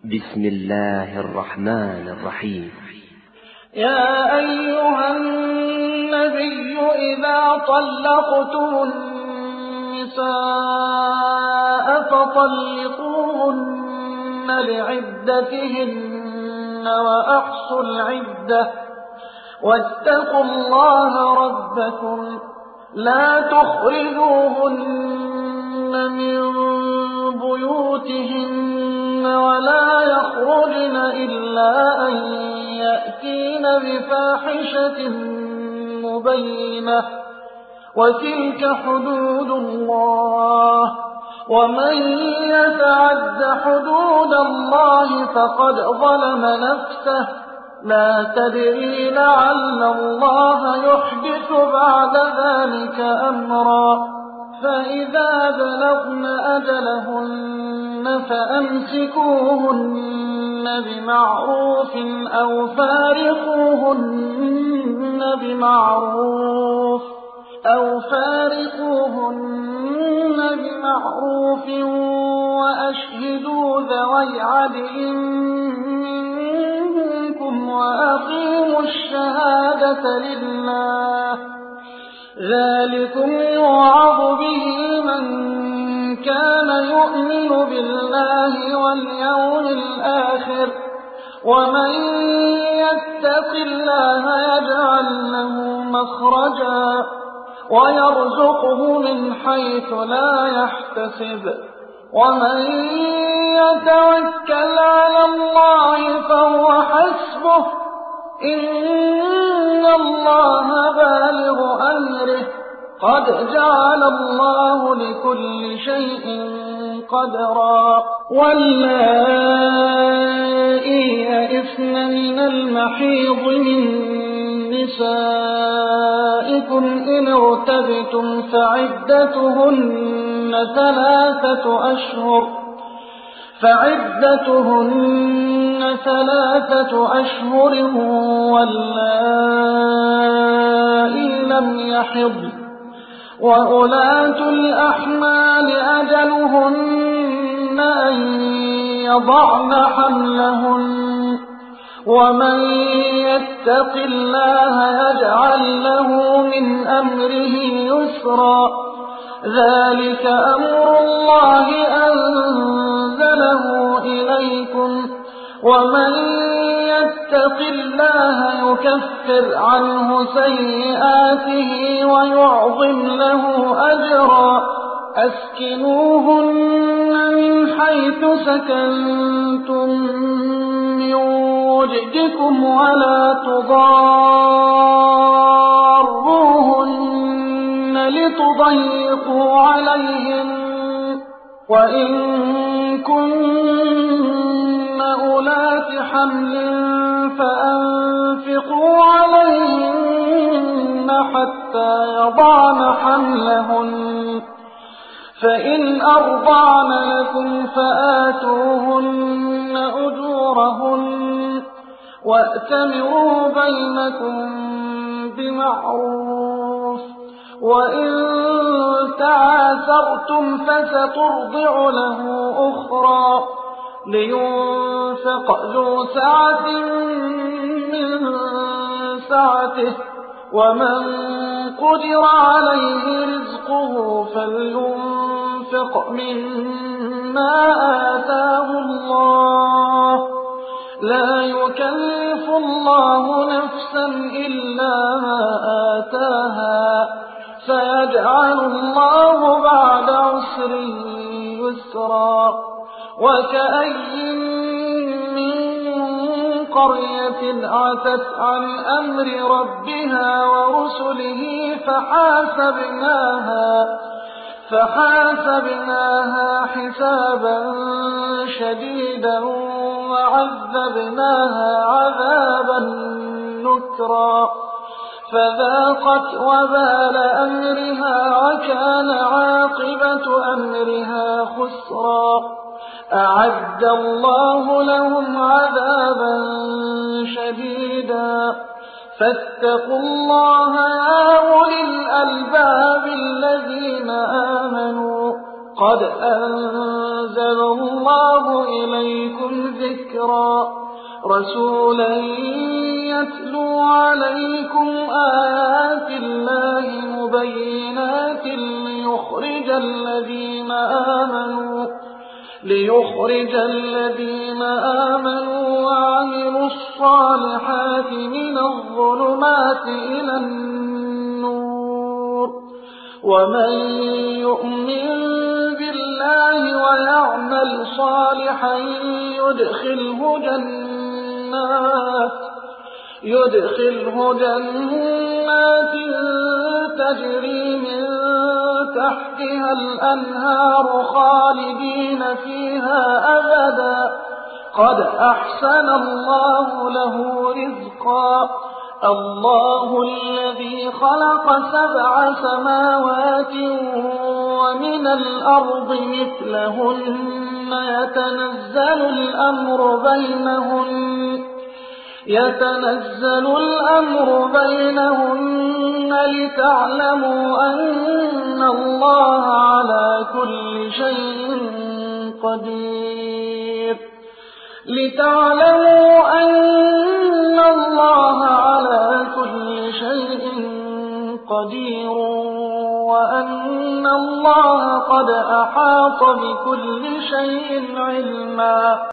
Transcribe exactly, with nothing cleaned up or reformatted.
بسم الله الرحمن الرحيم. يا أيها النبي إذا طلقتم النساء فطلقوهن لعدتهن وأحصوا العدة واتقوا الله ربكم لا تخرجوهن من بيوتهن ولا يخرجن إلا أن يأتين بفاحشة مبينة وتلك حدود الله ومن يتعد حدود الله فقد ظلم نفسه لا تدري لعل الله يحدث بعد ذلك أمرا فإذا بلغن أجلهن فأمسكوهن بمعروف أو فارقوهن بمعروف أو فارقوهن بمعروف وأشهدوا ذوي عدل منكم وأقيموا الشهادة لله ذلكم يوعظ به من كان يؤمن بالله واليوم الآخر ومن يتق الله يجعل له مخرجا ويرزقه من حيث لا يحتسب ومن يتوكل على الله فهو حسبه إن الله بالغ أمره قد جعل الله لكل شيء قدرا واللائي يئسن من المحيض من نسائكم إن ارتبتم فعدتهن ثلاثة أشهر فعدتهن ثلاثة أشهر واللائي لم يحضن وأولاة الأحمال أجلهن أن يضعن حملهن ومن يتق الله يجعل له من أمره يسرا ذلك أمر الله أنزله إليكم ومن يتق الله يكفر عنه سيئاته ويعظم له أجرا أسكنوهن من حيث سكنتم من وجدكم ولا تضاروهن لتضيقوا عليهم وإن كن أولات حمل فأنفقوا عليهن حتى يضعن حملهن فإن أرضعن لكم فآتوهن أجورهن وأتمروا بينكم بمعروف وإن تعاثرتم فسترضع له أخرى لينفق ذو سعة من سعته ومن قدر عليه رزقه فلينفق مما آتاه الله لا يكلف الله نفسا إلا ما آتاها سيجعل الله بعد عسر يسرا وكأي من قرية عتت عن أمر ربها ورسله فحاسبناها فحاسبناها حسابا شديدا وعذبناها عذابا نكرا فذاقت وبال أمرها وكان عاقبة أمرها خسرا أعد الله لهم عذابا شديدا فاتقوا الله يا أولي الألباب الذين آمنوا قد أنزل الله إليكم ذكرا رسولا يتلو عليكم آيات الله مبينات ليخرج الذين آمنوا ليخرج الذين آمنوا وعملوا الصالحات من الظلمات إلى النور ومن يؤمن بالله ويعمل صالحا يدخله جنات يدخله جنات تجري من تحتها الأنهار خالدين فيها أبدا قد أحسن الله له رزقا الله الذي خلق سبع سماوات ومن الأرض مثلهن يتنزل الأمر بينهن يتنزل الأمر بينهن لتعلموا أن الله على كل شيء قدير لتعلموا أن الله على كل شيء قدير وأن الله قد أحاط بكل شيء علما